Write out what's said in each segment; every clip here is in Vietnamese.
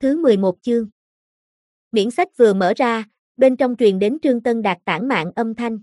thứ 11 chương. Miễn sách vừa mở ra, bên trong truyền đến Trương Tân Đạt tản mạn âm thanh.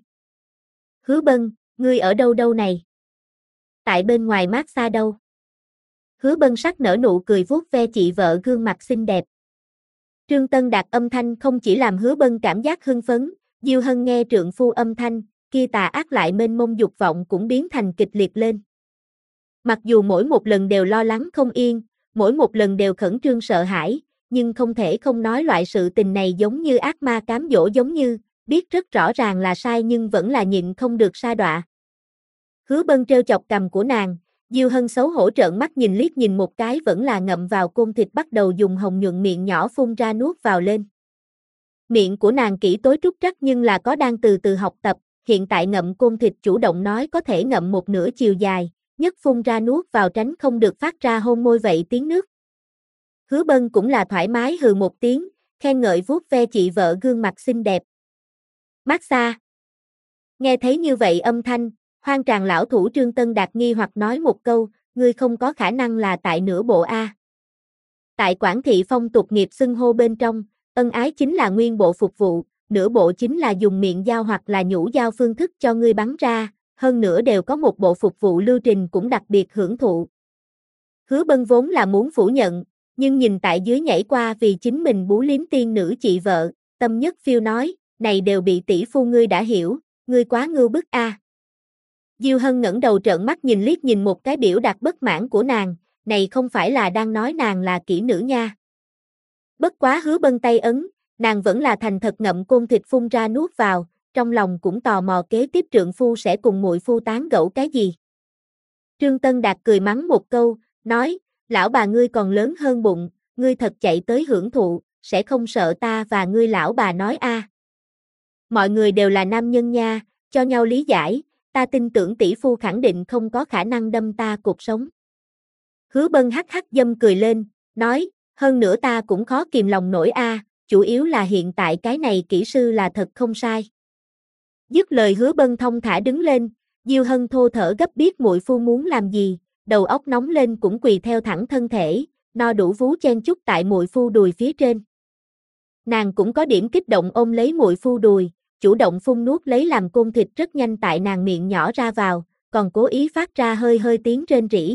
Hứa Bân, ngươi ở đâu đâu này? Tại bên ngoài mát xa đâu? Hứa Bân sắc nở nụ cười vuốt ve chị vợ gương mặt xinh đẹp. Trương Tân Đạt âm thanh không chỉ làm Hứa Bân cảm giác hưng phấn, Diêu Hân nghe trượng phu âm thanh, kia tà ác lại mênh mông dục vọng cũng biến thành kịch liệt lên. Mặc dù mỗi một lần đều lo lắng không yên, mỗi một lần đều khẩn trương sợ hãi, nhưng không thể không nói loại sự tình này giống như ác ma cám dỗ giống như, biết rất rõ ràng là sai nhưng vẫn là nhịn không được sa đọa. Hứa Bân trêu chọc cằm của nàng, Diêu Hân xấu hổ trợn mắt nhìn liếc nhìn một cái vẫn là ngậm vào côn thịt bắt đầu dùng hồng nhuận miệng nhỏ phun ra nuốt vào lên. Miệng của nàng kỹ tối trúc trắc nhưng là có đang từ từ học tập, hiện tại ngậm côn thịt chủ động nói có thể ngậm một nửa chiều dài, nhất phun ra nuốt vào tránh không được phát ra hôn môi vậy tiếng nước. Hứa Bân cũng là thoải mái hừ một tiếng, khen ngợi vuốt ve chị vợ gương mặt xinh đẹp. Mát xa. Nghe thấy như vậy âm thanh, Hoang Tràng lão thủ Trương Tân Đạt nghi hoặc nói một câu, ngươi không có khả năng là tại nửa bộ a. Tại Quảng thị phong tục nghiệp xưng hô bên trong, ân ái chính là nguyên bộ phục vụ, nửa bộ chính là dùng miệng dao hoặc là nhũ dao phương thức cho ngươi bắn ra, hơn nữa đều có một bộ phục vụ lưu trình cũng đặc biệt hưởng thụ. Hứa Bân vốn là muốn phủ nhận, nhưng nhìn tại dưới nhảy qua vì chính mình bú liếm tiên nữ chị vợ, tâm nhất phiêu nói, này đều bị tỷ phu ngươi đã hiểu, ngươi quá ngưu bức a. Diêu Hân ngẩng đầu trợn mắt nhìn liếc nhìn một cái biểu đạt bất mãn của nàng, này không phải là đang nói nàng là kỹ nữ nha. Bất quá Hứa Bân tay ấn, nàng vẫn là thành thật ngậm côn thịt phun ra nuốt vào, trong lòng cũng tò mò kế tiếp trượng phu sẽ cùng muội phu tán gẫu cái gì. Trương Tân Đạt cười mắng một câu, nói, lão bà ngươi còn lớn hơn bụng, ngươi thật chạy tới hưởng thụ, sẽ không sợ ta và ngươi lão bà nói a. Mọi người đều là nam nhân nha, cho nhau lý giải, ta tin tưởng tỷ phu khẳng định không có khả năng đâm ta cuộc sống. Hứa Bân hắc hắc dâm cười lên, nói, hơn nữa ta cũng khó kìm lòng nổi a, chủ yếu là hiện tại cái này kỹ sư là thật không sai. Dứt lời Hứa Bân thong thả đứng lên, Diêu Hân thô thở gấp biết muội phu muốn làm gì, đầu óc nóng lên cũng quỳ theo thẳng thân thể, no đủ vú chen chúc tại muội phu đùi phía trên. Nàng cũng có điểm kích động ôm lấy muội phu đùi, chủ động phun nuốt lấy làm côn thịt rất nhanh tại nàng miệng nhỏ ra vào, còn cố ý phát ra hơi hơi tiếng rên rỉ.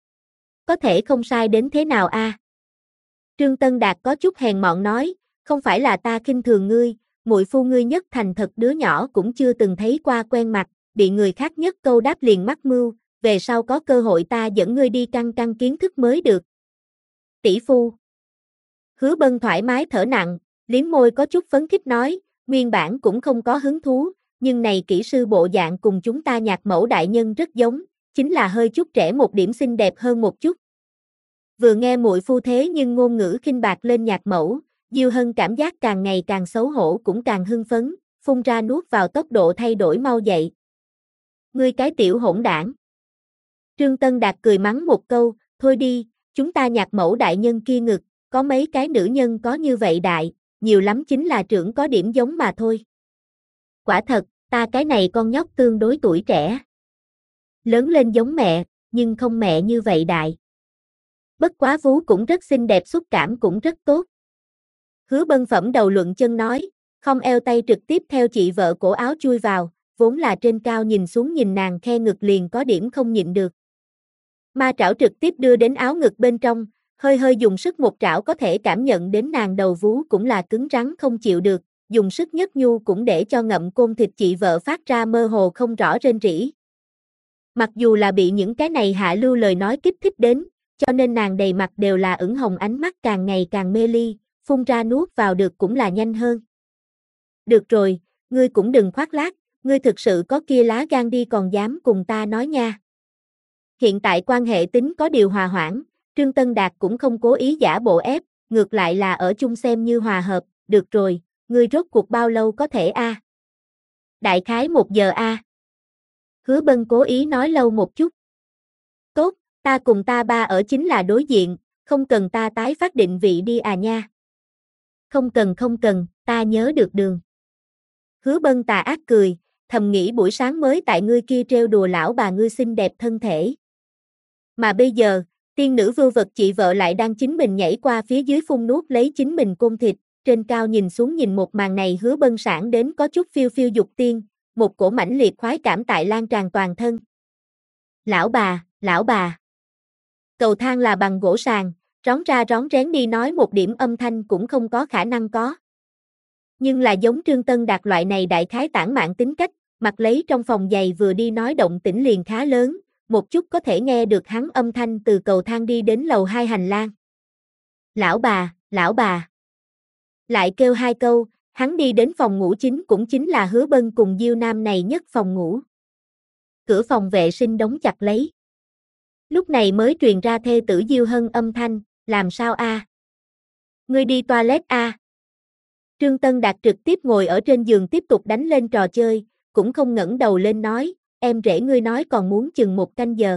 Có thể không sai đến thế nào a? Trương Tân Đạt có chút hèn mọn nói, không phải là ta khinh thường ngươi, muội phu ngươi nhất thành thật đứa nhỏ cũng chưa từng thấy qua quen mặt, bị người khác nhất câu đáp liền mắc mưu, về sau có cơ hội ta dẫn ngươi đi căng căng kiến thức mới được. Tỷ phu. Hứa Bân thoải mái thở nặng, liếm môi có chút phấn khích nói, nguyên bản cũng không có hứng thú, nhưng này kỹ sư bộ dạng cùng chúng ta nhạc mẫu đại nhân rất giống, chính là hơi chút trẻ một điểm xinh đẹp hơn một chút. Vừa nghe muội phu thế nhưng ngôn ngữ khinh bạc lên nhạc mẫu, Diêu Hân cảm giác càng ngày càng xấu hổ cũng càng hưng phấn, phun ra nuốt vào tốc độ thay đổi mau dậy. Ngươi cái tiểu hỗn đảng. Trương Tân Đạt cười mắng một câu, thôi đi, chúng ta nhạc mẫu đại nhân kia ngực, có mấy cái nữ nhân có như vậy đại, nhiều lắm chính là trưởng có điểm giống mà thôi. Quả thật, ta cái này con nhóc tương đối tuổi trẻ. Lớn lên giống mẹ, nhưng không mẹ như vậy đại. Bất quá vú cũng rất xinh đẹp xúc cảm cũng rất tốt. Hứa Bân phẩm đầu luận chân nói, không eo tay trực tiếp theo chị vợ cổ áo chui vào, vốn là trên cao nhìn xuống nhìn nàng khe ngực liền có điểm không nhịn được. Ma trảo trực tiếp đưa đến áo ngực bên trong, hơi hơi dùng sức một trảo có thể cảm nhận đến nàng đầu vú cũng là cứng rắn không chịu được, dùng sức nhất nhu cũng để cho ngậm côn thịt chị vợ phát ra mơ hồ không rõ rên rỉ. Mặc dù là bị những cái này hạ lưu lời nói kích thích đến, cho nên nàng đầy mặt đều là ửng hồng ánh mắt càng ngày càng mê ly, phun ra nuốt vào được cũng là nhanh hơn. Được rồi, ngươi cũng đừng khoác lác, ngươi thực sự có kia lá gan đi còn dám cùng ta nói nha. Hiện tại quan hệ tính có điều hòa hoãn, Trương Tân Đạt cũng không cố ý giả bộ ép, ngược lại là ở chung xem như hòa hợp, được rồi, ngươi rốt cuộc bao lâu có thể a? Đại khái 1 giờ a. Hứa Bân cố ý nói lâu một chút. Tốt, ta cùng ta ba ở chính là đối diện, không cần ta tái phát định vị đi à nha. Không cần, ta nhớ được đường. Hứa Bân tà ác cười, thầm nghĩ buổi sáng mới tại ngươi kia trêu đùa lão bà ngươi xinh đẹp thân thể. Mà bây giờ, Tiên nữ vưu vật chị vợ lại đang chính mình nhảy qua phía dưới phun nuốt lấy chính mình côn thịt, trên cao nhìn xuống nhìn một màn này Hứa Bân sản đến có chút phiêu phiêu dục tiên, một cổ mãnh liệt khoái cảm tại lan tràn toàn thân. Lão bà. Cầu thang là bằng gỗ sàn, rón ra rón rén đi nói một điểm âm thanh cũng không có khả năng có. Nhưng là giống Trương Tân Đạt loại này đại khái tản mạn tính cách, mặc lấy trong phòng giày vừa đi nói động tĩnh liền khá lớn, một chút có thể nghe được hắn âm thanh từ cầu thang đi đến lầu 2 hành lang. Lão bà. Lại kêu 2 câu, hắn đi đến phòng ngủ chính cũng chính là Hứa Bân cùng Diêu Nam này nhất phòng ngủ. Cửa phòng vệ sinh đóng chặt lấy. Lúc này mới truyền ra thê tử Diêu Hân âm thanh, làm sao a? Ngươi đi toilet a? Trương Tân Đạt trực tiếp ngồi ở trên giường tiếp tục đánh lên trò chơi, cũng không ngẩng đầu lên nói, em rể ngươi nói còn muốn chừng 1 canh giờ.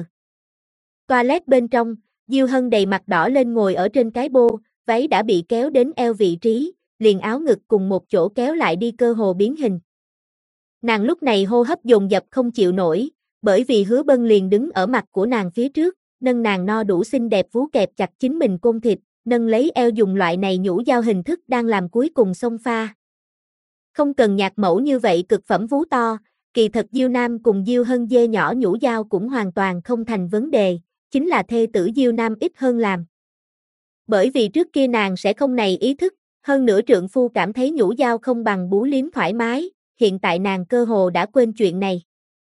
Toilet bên trong, Diêu Hân đầy mặt đỏ lên ngồi ở trên cái bô, váy đã bị kéo đến eo vị trí, liền áo ngực cùng một chỗ kéo lại đi cơ hồ biến hình. Nàng lúc này hô hấp dồn dập không chịu nổi, bởi vì Hứa Bân liền đứng ở mặt của nàng phía trước, nâng nàng no đủ xinh đẹp vú kẹp chặt chính mình côn thịt, nâng lấy eo dùng loại này nhũ dao hình thức đang làm cuối cùng xông pha. Không cần nhạc mẫu như vậy cực phẩm vú to, kỳ thật Diêu Nam cùng Diêu Hân dê nhỏ nhũ dao cũng hoàn toàn không thành vấn đề, chính là thê tử Diêu Nam ít hơn làm. Bởi vì trước kia nàng sẽ không này ý thức, hơn nữa trượng phu cảm thấy nhũ dao không bằng bú liếm thoải mái, hiện tại nàng cơ hồ đã quên chuyện này.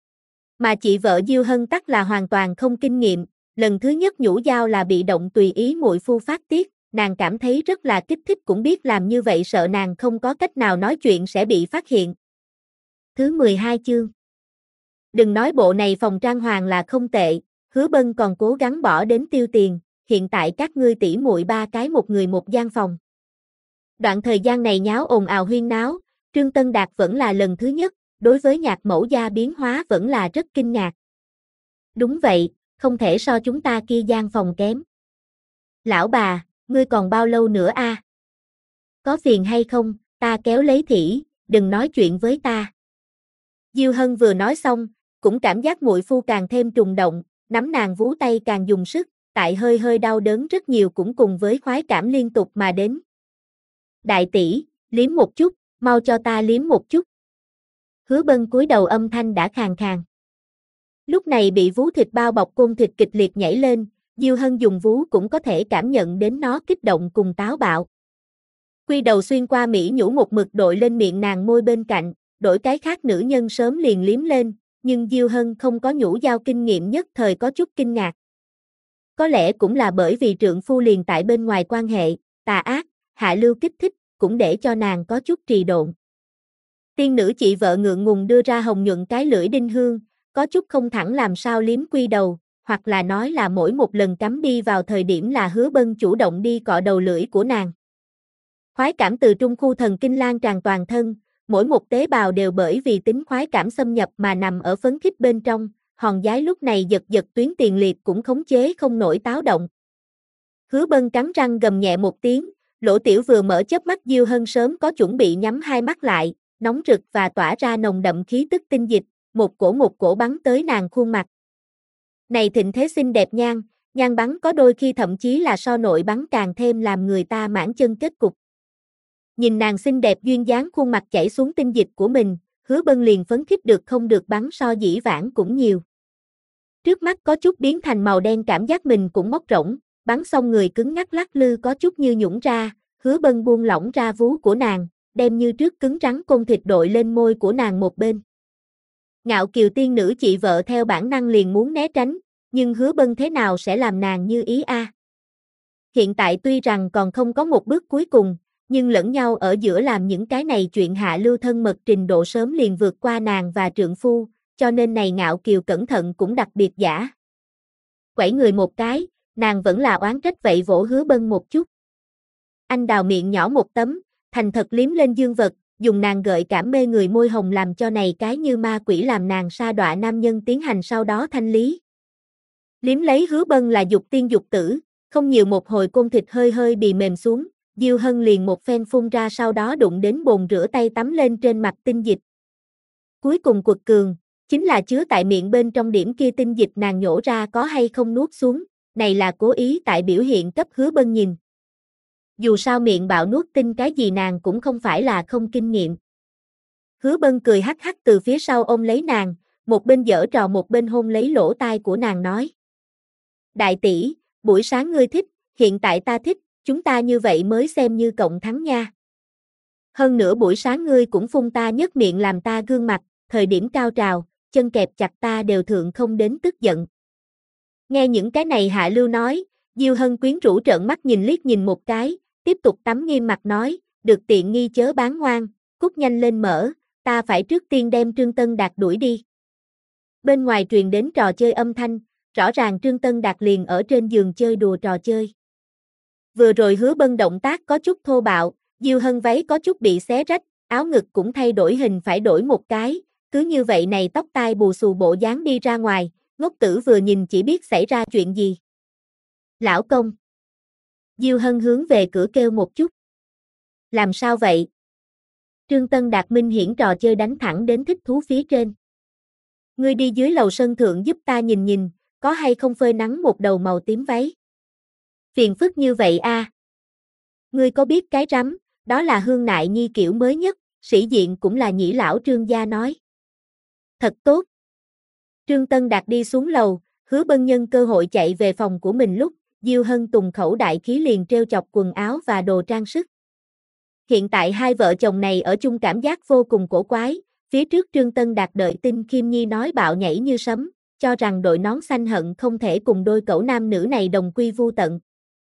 Mà chị vợ Diêu Hân tắc là hoàn toàn không kinh nghiệm, lần thứ nhất nhũ dao là bị động tùy ý muội phu phát tiết, nàng cảm thấy rất là kích thích cũng biết làm như vậy sợ nàng không có cách nào nói chuyện sẽ bị phát hiện. Thứ 12 chương. Đừng nói bộ này phòng trang hoàng là không tệ, Hứa Bân còn cố gắng bỏ đến tiêu tiền, hiện tại các ngươi tỷ muội 3 cái một người một gian phòng. Đoạn thời gian này nháo ồn ào huyên náo, Trương Tân Đạt vẫn là lần thứ nhất, đối với nhạc mẫu gia biến hóa vẫn là rất kinh ngạc. Đúng vậy, không thể so chúng ta kia gian phòng kém. Lão bà, ngươi còn bao lâu nữa a? Có phiền hay không, ta kéo lấy thỉ, đừng nói chuyện với ta. Diêu Hân vừa nói xong, cũng cảm giác muội phu càng thêm trùng động, nắm nàng vú tay càng dùng sức, tại hơi hơi đau đớn rất nhiều cũng cùng với khoái cảm liên tục mà đến. Đại tỷ, liếm một chút, mau cho ta liếm một chút. Hứa Bân cúi đầu âm thanh đã khàn khàn. Lúc này bị vú thịt bao bọc côn thịt kịch liệt nhảy lên, Diêu Hân dùng vú cũng có thể cảm nhận đến nó kích động cùng táo bạo. Quy đầu xuyên qua mỹ nhũ một mực đội lên miệng nàng môi bên cạnh, đổi cái khác nữ nhân sớm liền liếm lên, nhưng Diêu Hân không có nhũ dao kinh nghiệm nhất thời có chút kinh ngạc. Có lẽ cũng là bởi vì trượng phu liền tại bên ngoài quan hệ, tà ác, hạ lưu kích thích, cũng để cho nàng có chút trì độn. Tiên nữ chị vợ ngượng ngùng đưa ra hồng nhuận cái lưỡi đinh hương, có chút không thẳng làm sao liếm quy đầu, hoặc là nói là mỗi một lần cắm đi vào thời điểm là Hứa Bân chủ động đi cọ đầu lưỡi của nàng. Khoái cảm từ trung khu thần kinh lan tràn toàn thân, mỗi một tế bào đều bởi vì tính khoái cảm xâm nhập mà nằm ở phấn khích bên trong, hòn giái lúc này giật giật tuyến tiền liệt cũng khống chế không nổi táo động. Hứa Bân cắn răng gầm nhẹ một tiếng, lỗ tiểu vừa mở chớp mắt Diêu Hân sớm có chuẩn bị nhắm hai mắt lại, nóng rực và tỏa ra nồng đậm khí tức tinh dịch, một cổ bắn tới nàng khuôn mặt. Này thịnh thế xinh đẹp nhan bắn có đôi khi thậm chí là so nội bắn càng thêm làm người ta mãn chân kết cục. Nhìn nàng xinh đẹp duyên dáng khuôn mặt chảy xuống tinh dịch của mình, Hứa Bân liền phấn khích được không được bắn so dĩ vãng cũng nhiều. Trước mắt có chút biến thành màu đen cảm giác mình cũng móc rỗng, bắn xong người cứng ngắc lắc lư có chút như nhũn ra, Hứa Bân buông lỏng ra vú của nàng, đem như trước cứng rắn côn thịt đội lên môi của nàng một bên. Ngạo kiều tiên nữ chị vợ theo bản năng liền muốn né tránh, nhưng Hứa Bân thế nào sẽ làm nàng như ý a? Hiện tại tuy rằng còn không có một bước cuối cùng, nhưng lẫn nhau ở giữa làm những cái này chuyện hạ lưu thân mật trình độ sớm liền vượt qua nàng và trượng phu, cho nên này ngạo kiều cẩn thận cũng đặc biệt giả. Quẩy người một cái, nàng vẫn là oán trách vậy vỗ Hứa Bân một chút. Anh đào miệng nhỏ một tấm, thành thật liếm lên dương vật, dùng nàng gợi cảm mê người môi hồng làm cho này cái như ma quỷ làm nàng sa đọa nam nhân tiến hành sau đó thanh lý. Liếm lấy Hứa Bân là dục tiên dục tử, không nhiều một hồi côn thịt hơi hơi bị mềm xuống, Diêu Hân liền một phen phun ra sau đó đụng đến bồn rửa tay tắm lên trên mặt tinh dịch. Cuối cùng quật cường, chính là chứa tại miệng bên trong điểm kia tinh dịch nàng nhổ ra có hay không nuốt xuống, này là cố ý tại biểu hiện cấp Hứa Bân nhìn. Dù sao miệng bạo nuốt tin cái gì nàng cũng không phải là không kinh nghiệm. Hứa Bân cười hắc hắc từ phía sau ôm lấy nàng, một bên giở trò một bên hôn lấy lỗ tai của nàng nói. Đại tỷ, buổi sáng ngươi thích, hiện tại ta thích, chúng ta như vậy mới xem như cộng thắng nha. Hơn nữa buổi sáng ngươi cũng phun ta nhếch miệng làm ta gương mặt, thời điểm cao trào, chân kẹp chặt ta đều thượng không đến tức giận. Nghe những cái này Hạ Lưu nói, Diêu Hân quyến rũ trợn mắt nhìn liếc nhìn một cái, tiếp tục tắm nghiêm mặt nói, được tiện nghi chớ bán ngoan, cút nhanh lên mở, ta phải trước tiên đem Trương Tân Đạt đuổi đi. Bên ngoài truyền đến trò chơi âm thanh, rõ ràng Trương Tân Đạt liền ở trên giường chơi đùa trò chơi. Vừa rồi Hứa Bân động tác có chút thô bạo, Diêu Hân váy có chút bị xé rách, áo ngực cũng thay đổi hình phải đổi một cái, cứ như vậy này tóc tai bù xù bộ dáng đi ra ngoài, ngốc tử vừa nhìn chỉ biết xảy ra chuyện gì. Lão công. Diêu Hân hướng về cửa kêu một chút. Làm sao vậy? Trương Tân Đạt minh hiển trò chơi đánh thẳng đến thích thú phía trên. Ngươi đi dưới lầu sân thượng giúp ta nhìn nhìn, có hay không phơi nắng một đầu màu tím váy. Phiền phức như vậy a. Ngươi có biết cái rắm, đó là Hương Nại Nhi kiểu mới nhất, sĩ diện cũng là nhĩ lão Trương gia nói. Thật tốt. Trương Tân Đạt đi xuống lầu, Hứa Bân nhân cơ hội chạy về phòng của mình lúc, Diêu Hân tùng khẩu đại khí liền treo chọc quần áo và đồ trang sức. Hiện tại hai vợ chồng này ở chung cảm giác vô cùng cổ quái, phía trước Trương Tân Đạt đợi tin Kim Nhi nói bạo nhảy như sấm, cho rằng đội nón xanh hận không thể cùng đôi cẩu nam nữ này đồng quy vu tận.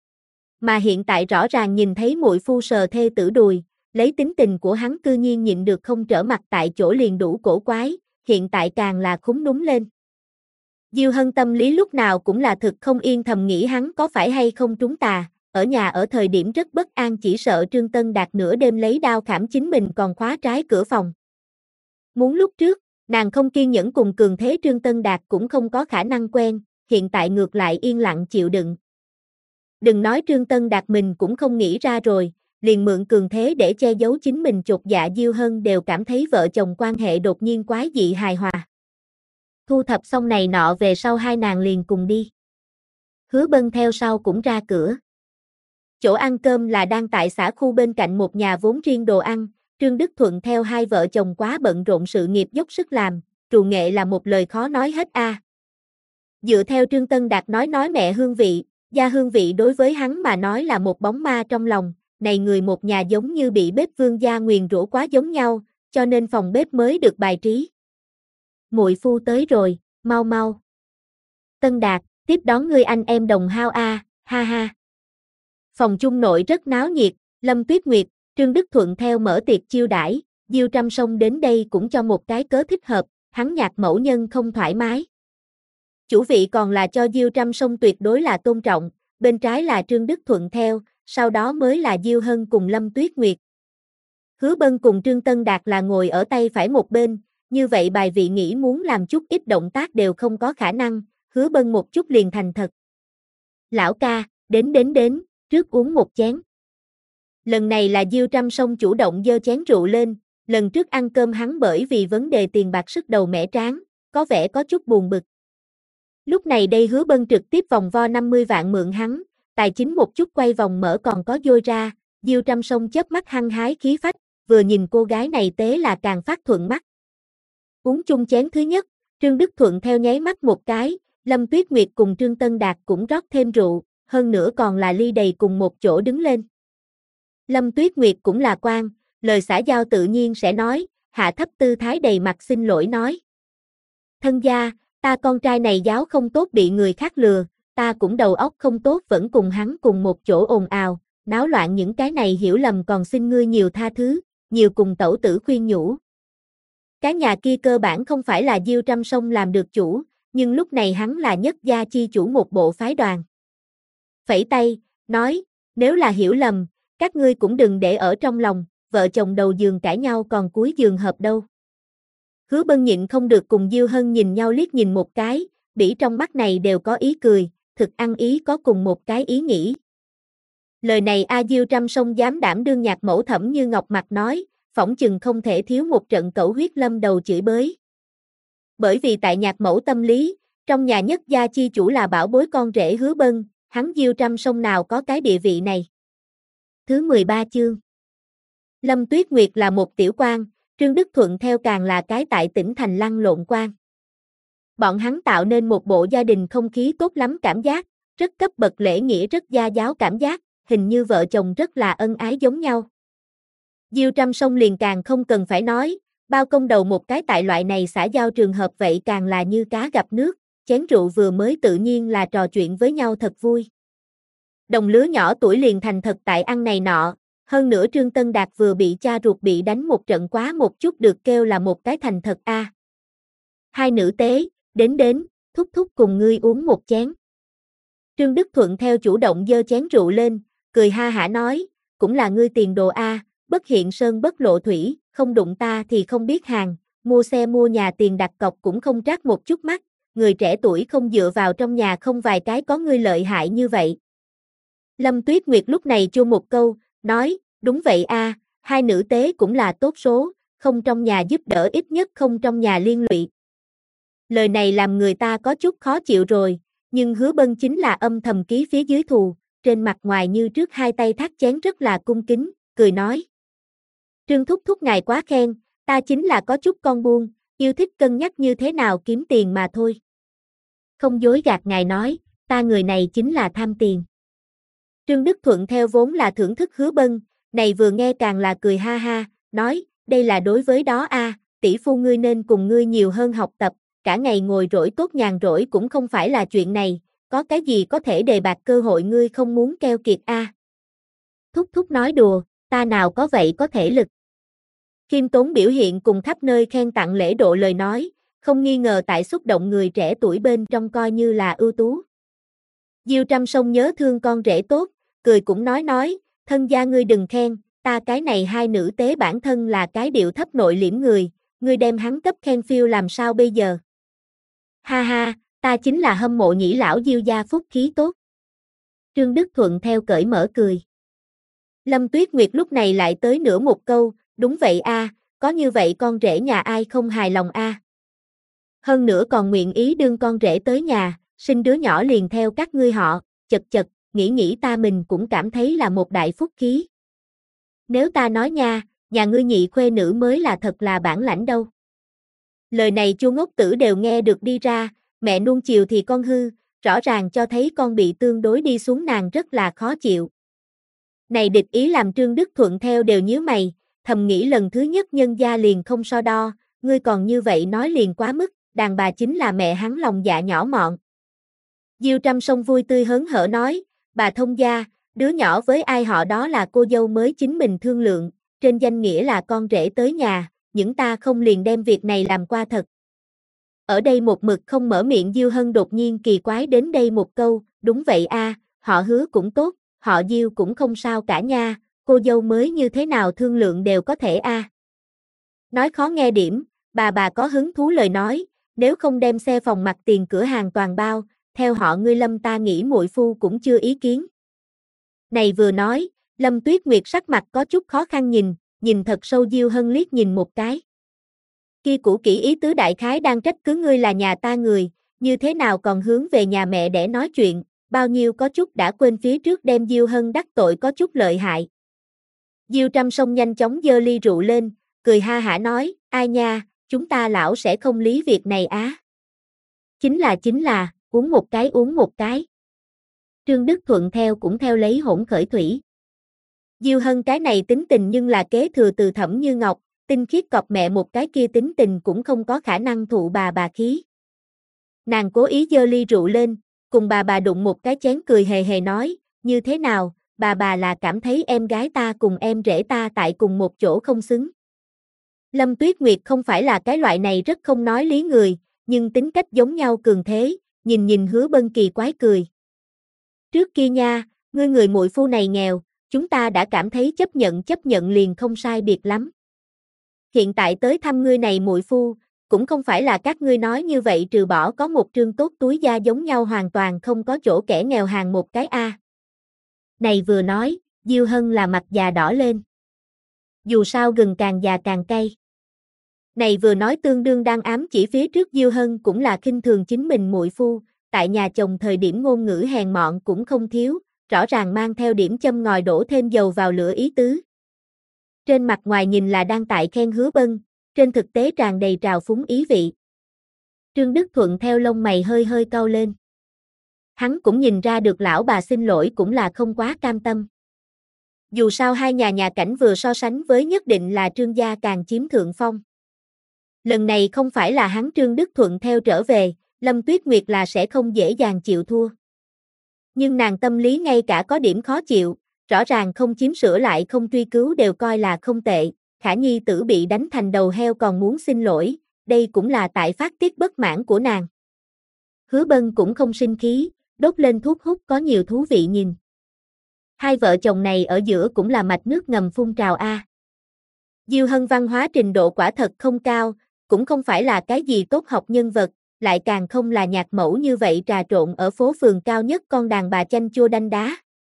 Mà hiện tại rõ ràng nhìn thấy muội phu sờ thê tử đùi, lấy tính tình của hắn cư nhiên nhịn được không trở mặt tại chỗ liền đủ cổ quái, hiện tại càng là khúng núm lên. Diêu Hân tâm lý lúc nào cũng là thực không yên thầm nghĩ hắn có phải hay không trúng tà, ở nhà ở thời điểm rất bất an chỉ sợ Trương Tân Đạt nửa đêm lấy đao khảm chính mình còn khóa trái cửa phòng. Muốn lúc trước, nàng không kiên nhẫn cùng cường thế Trương Tân Đạt cũng không có khả năng quen, hiện tại ngược lại yên lặng chịu đựng. Đừng nói Trương Tân Đạt mình cũng không nghĩ ra rồi, liền mượn cường thế để che giấu chính mình chột dạ Diêu Hân đều cảm thấy vợ chồng quan hệ đột nhiên quái dị hài hòa. Thu thập xong này nọ về sau hai nàng liền cùng đi. Hứa Bân theo sau cũng ra cửa. Chỗ ăn cơm là đang tại xã khu bên cạnh một nhà vốn riêng đồ ăn, Trương Đức Thuận theo hai vợ chồng quá bận rộn sự nghiệp dốc sức làm, trù nghệ là một lời khó nói hết a. Dựa theo Trương Tân Đạt nói mẹ hương vị, gia hương vị đối với hắn mà nói là một bóng ma trong lòng, này người một nhà giống như bị bếp vương gia nguyền rủa quá giống nhau, cho nên phòng bếp mới được bài trí. Muội phu tới rồi, mau mau. Tân Đạt, tiếp đón ngươi anh em đồng hao a, ha ha. Phòng chung nội rất náo nhiệt, Lâm Tuyết Nguyệt, Trương Đức Thuận theo mở tiệc chiêu đãi, Diêu Trăm Sông đến đây cũng cho một cái cớ thích hợp, hắn nhạc mẫu nhân không thoải mái. Chủ vị còn là cho Diêu Trăm Sông tuyệt đối là tôn trọng, bên trái là Trương Đức Thuận theo, sau đó mới là Diêu Hân cùng Lâm Tuyết Nguyệt. Hứa Bân cùng Trương Tân Đạt là ngồi ở tay phải một bên, như vậy bài vị nghĩ muốn làm chút ít động tác đều không có khả năng, Hứa Bân một chút liền thành thật. Lão ca, đến, trước uống một chén. Lần này là Diêu Trăm Sông chủ động giơ chén rượu lên, lần trước ăn cơm hắn bởi vì vấn đề tiền bạc sức đầu mẻ tráng, có vẻ có chút buồn bực. Lúc này đây Hứa Bân trực tiếp vòng vo 50 vạn mượn hắn, tài chính một chút quay vòng mở còn có dôi ra, Diêu Trăm Sông chớp mắt hăng hái khí phách, vừa nhìn cô gái này tế là càng phát thuận mắt. Uống chung chén thứ nhất, Trương Đức Thuận theo nháy mắt một cái, Lâm Tuyết Nguyệt cùng Trương Tân Đạt cũng rót thêm rượu, hơn nữa còn là ly đầy cùng một chỗ đứng lên. Lâm Tuyết Nguyệt cũng là quan, lời xã giao tự nhiên sẽ nói, hạ thấp tư thái đầy mặt xin lỗi nói. Thân gia, ta con trai này giáo không tốt bị người khác lừa, ta cũng đầu óc không tốt vẫn cùng hắn cùng một chỗ ồn ào, náo loạn những cái này hiểu lầm còn xin ngươi nhiều tha thứ, nhiều cùng tẩu tử khuyên nhủ. Cái nhà kia cơ bản không phải là Diêu Trăm Sông làm được chủ, nhưng lúc này hắn là nhất gia chi chủ một bộ phái đoàn. Phẩy tay, nói, nếu là hiểu lầm, các ngươi cũng đừng để ở trong lòng, vợ chồng đầu giường cãi nhau còn cuối giường hợp đâu. Hứa Bân nhịn không được cùng Diêu Hân nhìn nhau liếc nhìn một cái, bỉ trong mắt này đều có ý cười, thực ăn ý có cùng một cái ý nghĩ. Lời này Diêu Trăm Sông dám đảm đương nhạc mẫu Thẩm Như Ngọc mặt nói, phỏng chừng không thể thiếu một trận cẩu huyết lâm đầu chửi bới. Bởi vì tại nhạc mẫu tâm lý, Trong nhà nhất gia chi chủ là bảo bối con rể Hứa Bân, hắn Diêu Trăm Sông nào có cái địa vị này. Thứ 13 chương. Lâm Tuyết Nguyệt là một tiểu quan, Trương Đức Thuận theo càng là cái tại tỉnh thành lăn lộn quan. Bọn hắn tạo nên một bộ gia đình không khí tốt lắm cảm giác, rất cấp bậc lễ nghĩa rất gia giáo cảm giác, hình như vợ chồng rất là ân ái giống nhau. Diêu Trăm Sông liền càng không cần phải nói, bao công đầu một cái tại loại này xã giao trường hợp vậy càng là như cá gặp nước, chén rượu vừa mới tự nhiên là trò chuyện với nhau thật vui. Đồng lứa nhỏ tuổi liền thành thật tại ăn này nọ, hơn nữa Trương Tân Đạt vừa bị cha ruột bị đánh một trận quá một chút được kêu là một cái thành thật a. Hai nữ tế, đến, thúc thúc cùng ngươi uống một chén. Trương Đức Thuận theo chủ động giơ chén rượu lên, cười ha hả nói, cũng là ngươi tiền đồ a, bất hiện sơn bất lộ thủy, không đụng ta thì không biết hàng, mua xe mua nhà tiền đặt cọc cũng không trát một chút mắt, người trẻ tuổi không dựa vào trong nhà không vài cái có ngươi lợi hại như vậy. Lâm Tuyết Nguyệt lúc này chua một câu, nói, đúng vậy a, hai nữ tế cũng là tốt số, không trong nhà giúp đỡ ít nhất không trong nhà liên lụy. Lời này làm người ta có chút khó chịu rồi, nhưng Hứa Bân chính là âm thầm ký phía dưới thù, trên mặt ngoài như trước hai tay thác chén rất là cung kính, cười nói. Trương thúc thúc ngài quá khen, ta chính là có chút con buôn, yêu thích cân nhắc như thế nào kiếm tiền mà thôi. Không dối gạt ngài nói, ta người này chính là tham tiền. Trương Đức Thuận theo vốn là thưởng thức Hứa Bân, này vừa nghe càng là cười ha ha, nói, đây là đối với đó a, tỷ phu ngươi nên cùng ngươi nhiều hơn học tập, cả ngày ngồi rỗi tốt nhàn rỗi cũng không phải là chuyện này, có cái gì có thể đề bạt cơ hội ngươi không muốn keo kiệt a. Thúc thúc nói đùa, ta nào có vậy có thể lực. Khiêm tốn biểu hiện cùng khắp nơi khen tặng lễ độ lời nói, không nghi ngờ tại xúc động người trẻ tuổi bên trong coi như là ưu tú. Diêu Trăm Sông nhớ thương con rể tốt, cười cũng nói, thân gia ngươi đừng khen, ta cái này hai nữ tế bản thân là cái điệu thấp nội liễm người, ngươi đem hắn cấp khen phiêu làm sao bây giờ? Ha ha, ta chính là hâm mộ nhĩ lão Diêu gia phúc khí tốt. Trương Đức Thuận theo cởi mở cười. Lâm Tuyết Nguyệt lúc này lại tới nửa một câu, đúng vậy a, có như vậy con rể nhà ai không hài lòng a. Hơn nữa còn nguyện ý đương con rể tới nhà, sinh đứa nhỏ liền theo các ngươi họ, chật, nghĩ ta mình cũng cảm thấy là một đại phúc khí. Nếu ta nói nha, nhà ngươi nhị khuê nữ mới là thật là bản lãnh đâu. Lời này chu ngốc tử đều nghe được đi ra, mẹ nuông chiều thì con hư, rõ ràng cho thấy con bị tương đối đi xuống nàng rất là khó chịu. Này địch ý làm Trương Đức Thuận theo đều nhíu mày, thầm nghĩ lần thứ nhất nhân gia liền không so đo, ngươi còn như vậy nói liền quá mức, đàn bà chính là mẹ hắn lòng dạ nhỏ mọn. Diêu Trăm Sông vui tươi hớn hở nói, bà thông gia, đứa nhỏ với ai họ đó là cô dâu mới chính mình thương lượng, trên danh nghĩa là con rể tới nhà, những ta không liền đem việc này làm qua thật. Ở đây một mực không mở miệng Diêu Hân đột nhiên kỳ quái đến đây một câu, đúng vậy a, họ Hứa cũng tốt, họ Diêu cũng không sao cả nha, cô dâu mới như thế nào thương lượng đều có thể a. Nói khó nghe điểm, bà có hứng thú lời nói, nếu không đem xe phòng mặt tiền cửa hàng toàn bao, theo họ ngươi Lâm ta nghĩ muội phu cũng chưa ý kiến. Này vừa nói, Lâm Tuyết Nguyệt sắc mặt có chút khó khăn nhìn thật sâu Diêu Hân liếc nhìn một cái. Kia cũ kỹ ý tứ đại khái đang trách cứ ngươi là nhà ta người, như thế nào còn hướng về nhà mẹ để nói chuyện, bao nhiêu có chút đã quên phía trước đem Diêu Hân đắc tội có chút lợi hại. Diêu Trăm Sông nhanh chóng giơ ly rượu lên, cười ha hả nói, ai nha, chúng ta lão sẽ không lý việc này á. Chính là, uống một cái. Trương Đức Thuận theo cũng theo lấy hỗn khởi thủy. Diêu Hân cái này tính tình nhưng là kế thừa từ Thẩm Như Ngọc, tinh khiết cọp mẹ một cái kia tính tình cũng không có khả năng thụ bà khí. Nàng cố ý giơ ly rượu lên, cùng bà đụng một cái chén cười hề hề nói, như thế nào, bà là cảm thấy em gái ta cùng em rể ta tại cùng một chỗ không xứng. Lâm Tuyết Nguyệt không phải là cái loại này rất không nói lý người, nhưng tính cách giống nhau cường thế, nhìn Hứa Bân kỳ quái cười. Trước kia nha, ngươi người muội phu này nghèo, chúng ta đã cảm thấy chấp nhận liền không sai biệt lắm. Hiện tại tới thăm ngươi này muội phu, cũng không phải là các ngươi nói như vậy trừ bỏ có một trương tốt túi da giống nhau hoàn toàn không có chỗ kẻ nghèo hàng một cái a. Này vừa nói, Diêu Hân là mặt già đỏ lên. Dù sao gừng càng già càng cay. Này vừa nói tương đương đang ám chỉ phía trước Diêu Hân cũng là khinh thường chính mình muội phu, tại nhà chồng thời điểm ngôn ngữ hèn mọn cũng không thiếu, rõ ràng mang theo điểm châm ngòi đổ thêm dầu vào lửa ý tứ. Trên mặt ngoài nhìn là đang tại khen Hứa Bân, trên thực tế tràn đầy trào phúng ý vị. Trương Đức Thuận theo lông mày hơi hơi cau lên. Hắn cũng nhìn ra được lão bà xin lỗi cũng là không quá cam tâm. Dù sao hai nhà cảnh vừa so sánh với nhất định là Trương gia càng chiếm thượng phong. Lần này không phải là hắn Trương Đức Thuận theo trở về, Lâm Tuyết Nguyệt là sẽ không dễ dàng chịu thua. Nhưng nàng tâm lý ngay cả có điểm khó chịu, rõ ràng không chiếm sửa lại không truy cứu đều coi là không tệ, Khả Nhi tử bị đánh thành đầu heo còn muốn xin lỗi, đây cũng là tại phát tiết bất mãn của nàng. Hứa Bân cũng không sinh khí, đốt lên thuốc hút có nhiều thú vị nhìn. Hai vợ chồng này ở giữa cũng là mạch nước ngầm phun trào a. Diêu Hân văn hóa trình độ quả thật không cao, cũng không phải là cái gì tốt học nhân vật, lại càng không là nhạc mẫu như vậy trà trộn ở phố phường cao nhất con đàn bà chanh chua đanh đá.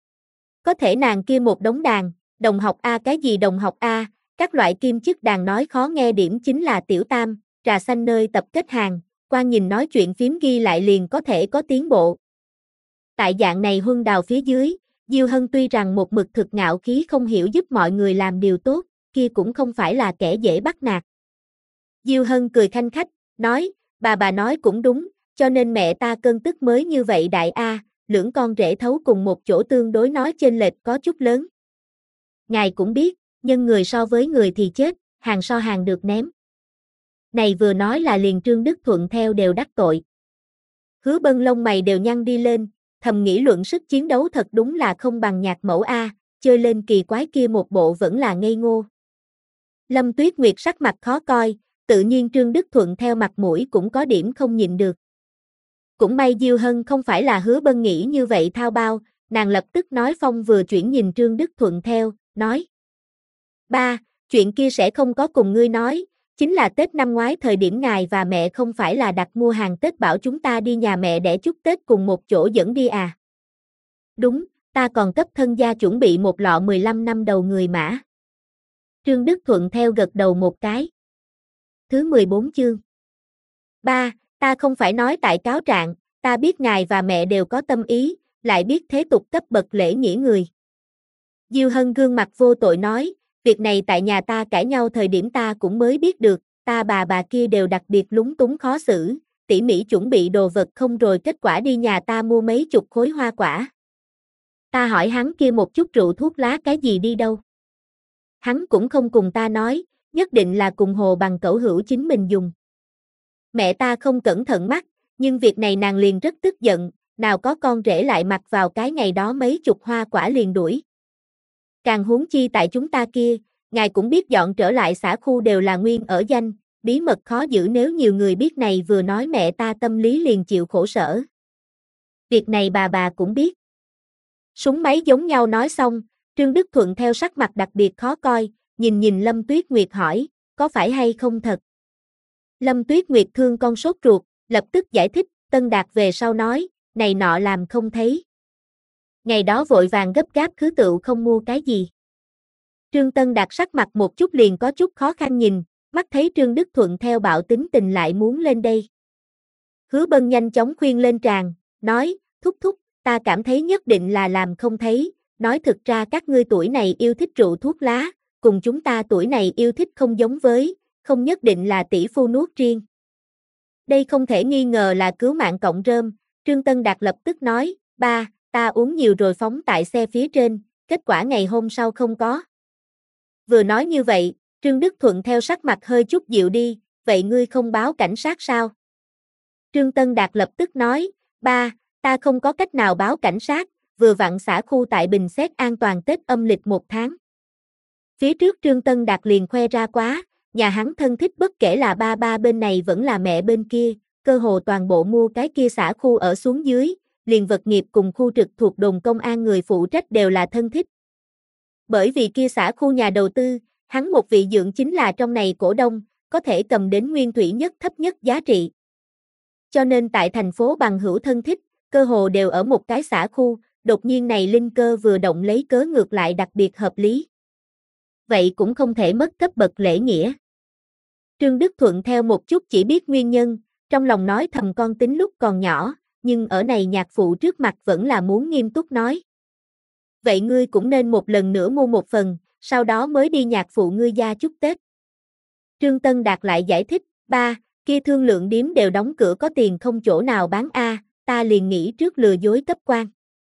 Có thể nàng kia một đống đàn, đồng học A cái gì đồng học A, các loại kim chức đàn nói khó nghe điểm chính là tiểu tam, trà xanh nơi tập kết hàng, quan nhìn nói chuyện phím ghi lại liền có thể có tiến bộ. Tại dạng này huân đào phía dưới, Diêu Hân tuy rằng một mực thực ngạo khí không hiểu giúp mọi người làm điều tốt, kia cũng không phải là kẻ dễ bắt nạt. Diêu Hân cười khanh khách, nói, bà nói cũng đúng, cho nên mẹ ta cơn tức mới như vậy đại A, lưỡng con rể thấu cùng một chỗ tương đối nói chênh lệch có chút lớn. Ngài cũng biết, nhân người so với người thì chết, hàng so hàng được ném. Này vừa nói là liền Trương Đức Thuận theo đều đắc tội. Hứa Bân lông mày đều nhăn đi lên, thầm nghĩ luận sức chiến đấu thật đúng là không bằng nhạc mẫu A, chơi lên kỳ quái kia một bộ vẫn là ngây ngô. Lâm Tuyết Nguyệt sắc mặt khó coi, tự nhiên Trương Đức Thuận theo mặt mũi cũng có điểm không nhịn được. Cũng may Diêu Hân không phải là Hứa Bân nghĩ như vậy thao bao, nàng lập tức nói phong vừa chuyển nhìn Trương Đức Thuận theo, nói. Ba, chuyện kia sẽ không có cùng ngươi nói, chính là Tết năm ngoái thời điểm ngài và mẹ không phải là đặt mua hàng Tết bảo chúng ta đi nhà mẹ để chúc Tết cùng một chỗ dẫn đi à. Đúng, ta còn cấp thân gia chuẩn bị một lọ 15 năm đầu người mã. Trương Đức Thuận theo gật đầu một cái. Thứ 14 chương. Ba, ta không phải nói tại cáo trạng, ta biết ngài và mẹ đều có tâm ý, lại biết thế tục cấp bậc lễ nghĩa người. Diêu Hân gương mặt vô tội nói, việc này tại nhà ta cãi nhau thời điểm ta cũng mới biết được, ta bà kia đều đặc biệt lúng túng khó xử, tỉ mỉ chuẩn bị đồ vật không rồi kết quả đi nhà ta mua mấy chục khối hoa quả. Ta hỏi hắn kia một chút rượu thuốc lá cái gì đi đâu. Hắn cũng không cùng ta nói, nhất định là cùng hồ bằng cẩu hữu chính mình dùng. Mẹ ta không cẩn thận mắc, nhưng việc này nàng liền rất tức giận, nào có con rể lại mặc vào cái ngày đó mấy chục hoa quả liền đuổi. Càng huống chi tại chúng ta kia, ngài cũng biết dọn trở lại xã khu đều là nguyên ở danh, bí mật khó giữ nếu nhiều người biết này vừa nói mẹ ta tâm lý liền chịu khổ sở. Việc này bà cũng biết. Súng máy giống nhau nói xong, Trương Đức Thuận theo sắc mặt đặc biệt khó coi, nhìn Lâm Tuyết Nguyệt hỏi, có phải hay không thật? Lâm Tuyết Nguyệt thương con sốt ruột, lập tức giải thích, Tân Đạt về sau nói, này nọ làm không thấy. Ngày đó vội vàng gấp gáp khứ tựu không mua cái gì. Trương Tân Đạt sắc mặt một chút liền có chút khó khăn nhìn, mắt thấy Trương Đức Thuận theo bạo tính tình lại muốn lên đây. Hứa Bân nhanh chóng khuyên lên tràng, nói, thúc, ta cảm thấy nhất định là làm không thấy, nói thực ra các ngươi tuổi này yêu thích rượu thuốc lá, cùng chúng ta tuổi này yêu thích không giống với, không nhất định là tỷ phu nuốt riêng. Đây không thể nghi ngờ là cứu mạng cọng rơm, Trương Tân Đạt lập tức nói, ba, ta uống nhiều rồi phóng tại xe phía trên, kết quả ngày hôm sau không có. Vừa nói như vậy, Trương Đức Thuận theo sắc mặt hơi chút dịu đi, vậy ngươi không báo cảnh sát sao? Trương Tân Đạt lập tức nói, ba, ta không có cách nào báo cảnh sát, vừa vặn xã khu tại Bình Xét an toàn Tết âm lịch 1 tháng. Phía trước Trương Tân Đạt liền khoe ra quá, nhà hắn thân thích bất kể là ba bên này vẫn là mẹ bên kia, cơ hồ toàn bộ mua cái kia xã khu ở xuống dưới, liền vật nghiệp cùng khu trực thuộc đồn công an người phụ trách đều là thân thích. Bởi vì kia xã khu nhà đầu tư, hắn một vị dượng chính là trong này cổ đông, có thể cầm đến nguyên thủy nhất thấp nhất giá trị. Cho nên tại thành phố bằng hữu thân thích, cơ hồ đều ở một cái xã khu, đột nhiên này linh cơ vừa động lấy cớ ngược lại đặc biệt hợp lý. Vậy cũng không thể mất cấp bậc lễ nghĩa. Trương Đức Thuận theo một chút chỉ biết nguyên nhân, trong lòng nói thầm con tính lúc còn nhỏ, nhưng ở này nhạc phụ trước mặt vẫn là muốn nghiêm túc nói. Vậy ngươi cũng nên một lần nữa mua một phần, sau đó mới đi nhạc phụ ngươi gia chúc Tết. Trương Tân Đạt lại giải thích, ba, kia thương lượng điếm đều đóng cửa có tiền không chỗ nào bán a, ta liền nghĩ trước lừa dối cấp quan.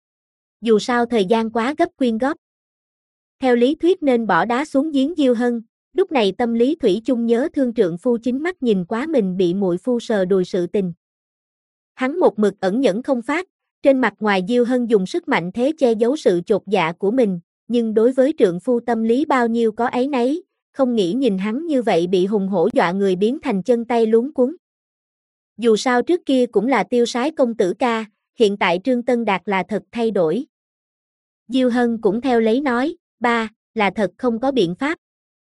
Dù sao thời gian quá gấp quyên góp. Theo lý thuyết nên bỏ đá xuống giếng Diêu Hân, lúc này tâm lý thủy chung nhớ thương trượng phu chính mắt nhìn quá mình bị muội phu sờ đùi sự tình. Hắn một mực ẩn nhẫn không phát, trên mặt ngoài Diêu Hân dùng sức mạnh thế che giấu sự chột dạ của mình, nhưng đối với trượng phu tâm lý bao nhiêu có áy náy, không nghĩ nhìn hắn như vậy bị hùng hổ dọa người biến thành chân tay luống cuống. Dù sao trước kia cũng là tiêu sái công tử ca, hiện tại Trương Tân Đạt là thật thay đổi. Diêu Hân cũng theo lấy nói, ba, là thật không có biện pháp.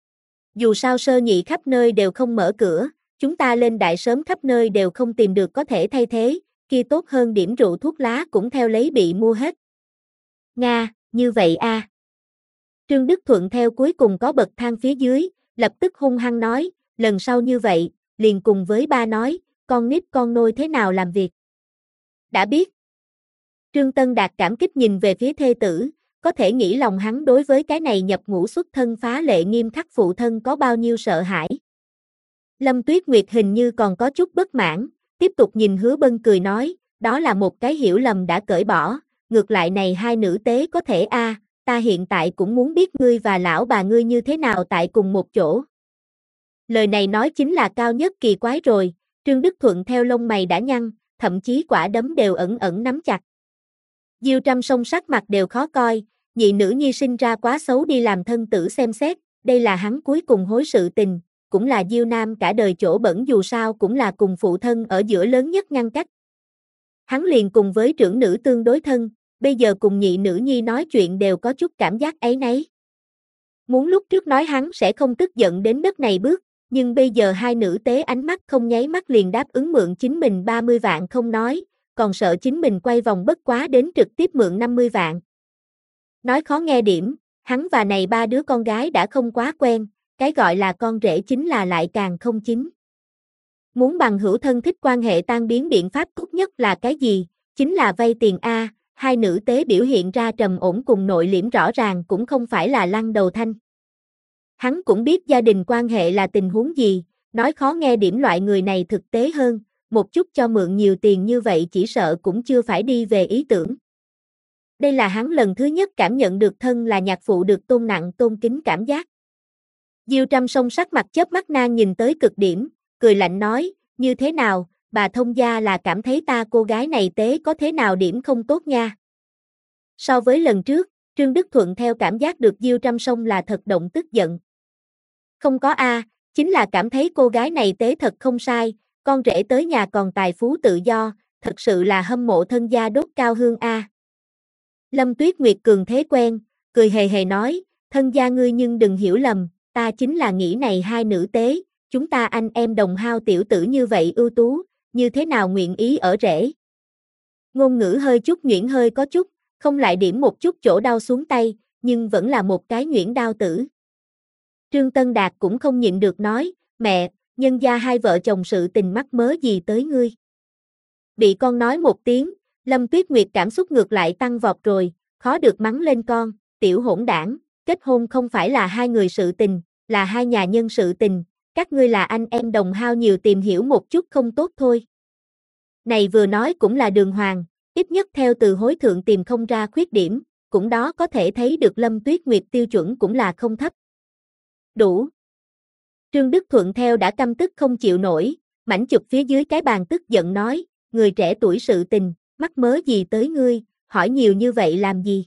Dù sao sơ nhị khắp nơi đều không mở cửa, chúng ta lên đại sớm khắp nơi đều không tìm được có thể thay thế, kia tốt hơn điểm rượu thuốc lá cũng theo lấy bị mua hết. Nga, như vậy a. Trương Đức Thuận theo cuối cùng có bậc thang phía dưới, lập tức hung hăng nói, lần sau như vậy, liền cùng với ba nói, con nít con nôi thế nào làm việc. Đã biết. Trương Tân Đạt cảm kích nhìn về phía thê tử, có thể nghĩ lòng hắn đối với cái này nhập ngũ xuất thân phá lệ nghiêm khắc phụ thân có bao nhiêu sợ hãi. Lâm Tuyết Nguyệt hình như còn có chút bất mãn, tiếp tục nhìn Hứa Bân cười nói, đó là một cái hiểu lầm đã cởi bỏ, ngược lại này hai nữ tế có thể a, ta hiện tại cũng muốn biết ngươi và lão bà ngươi như thế nào tại cùng một chỗ. Lời này nói chính là cao nhất kỳ quái rồi, Trương Đức Thuận theo lông mày đã nhăn, thậm chí quả đấm đều ẩn ẩn nắm chặt. Diêu Trăm song sắc mặt đều khó coi, nhị nữ nhi sinh ra quá xấu đi làm thân tử xem xét, đây là hắn cuối cùng hối sự tình, cũng là Diêu Nam cả đời chỗ bẩn dù sao cũng là cùng phụ thân ở giữa lớn nhất ngăn cách. Hắn liền cùng với trưởng nữ tương đối thân, bây giờ cùng nhị nữ nhi nói chuyện đều có chút cảm giác áy náy. Muốn lúc trước nói hắn sẽ không tức giận đến đất này bước, nhưng bây giờ hai nữ tế ánh mắt không nháy mắt liền đáp ứng mượn chính mình 30 vạn không nói, còn sợ chính mình quay vòng bất quá đến trực tiếp mượn 50 vạn. Nói khó nghe điểm, hắn và này ba đứa con gái đã không quá quen, cái gọi là con rể chính là lại càng không chính. Muốn bằng hữu thân thích quan hệ tan biến biện pháp tốt nhất là cái gì? Chính là vay tiền a. Hai nữ tế biểu hiện ra trầm ổn cùng nội liễm rõ ràng cũng không phải là lăng đầu thanh. Hắn cũng biết gia đình quan hệ là tình huống gì, nói khó nghe điểm loại người này thực tế hơn, một chút cho mượn nhiều tiền như vậy chỉ sợ cũng chưa phải đi về ý tưởng. Đây là hắn lần thứ nhất cảm nhận được thân là nhạc phụ được tôn nặng tôn kính cảm giác. Diêu Trăm song sắc mặt chớp mắt nang nhìn tới cực điểm, cười lạnh nói, như thế nào, bà thông gia là cảm thấy ta cô gái này tế có thế nào điểm không tốt nha. So với lần trước, Trương Đức Thuận theo cảm giác được Diêu Trăm song là thật động tức giận. Không có a, chính là cảm thấy cô gái này tế thật không sai, con rể tới nhà còn tài phú tự do, thật sự là hâm mộ thân gia đốt cao hương a. Lâm Tuyết Nguyệt cường thế quen, cười hề hề nói, thân gia ngươi nhưng đừng hiểu lầm, ta chính là nghĩ này hai nữ tế, chúng ta anh em đồng hao tiểu tử như vậy ưu tú, như thế nào nguyện ý ở rể. Ngôn ngữ hơi chút nhuyễn hơi có chút, không lại điểm một chút chỗ đau xuống tay, nhưng vẫn là một cái nhuyễn đau tử. Trương Tân Đạt cũng không nhịn được nói, mẹ, nhân gia hai vợ chồng sự tình mắc mớ gì tới ngươi. Bị con nói một tiếng, Lâm Tuyết Nguyệt cảm xúc ngược lại tăng vọt rồi, khó được mắng lên con, tiểu hỗn đảng, kết hôn không phải là hai người sự tình, là hai nhà nhân sự tình, các ngươi là anh em đồng hao nhiều tìm hiểu một chút không tốt thôi. Này vừa nói cũng là đường hoàng, ít nhất theo từ hối thượng tìm không ra khuyết điểm, cũng đó có thể thấy được Lâm Tuyết Nguyệt tiêu chuẩn cũng là không thấp. Đủ. Trương Đức Thuận theo đã căm tức không chịu nổi, mảnh chụp phía dưới cái bàn tức giận nói, người trẻ tuổi sự tình, mắc mớ gì tới ngươi, hỏi nhiều như vậy làm gì?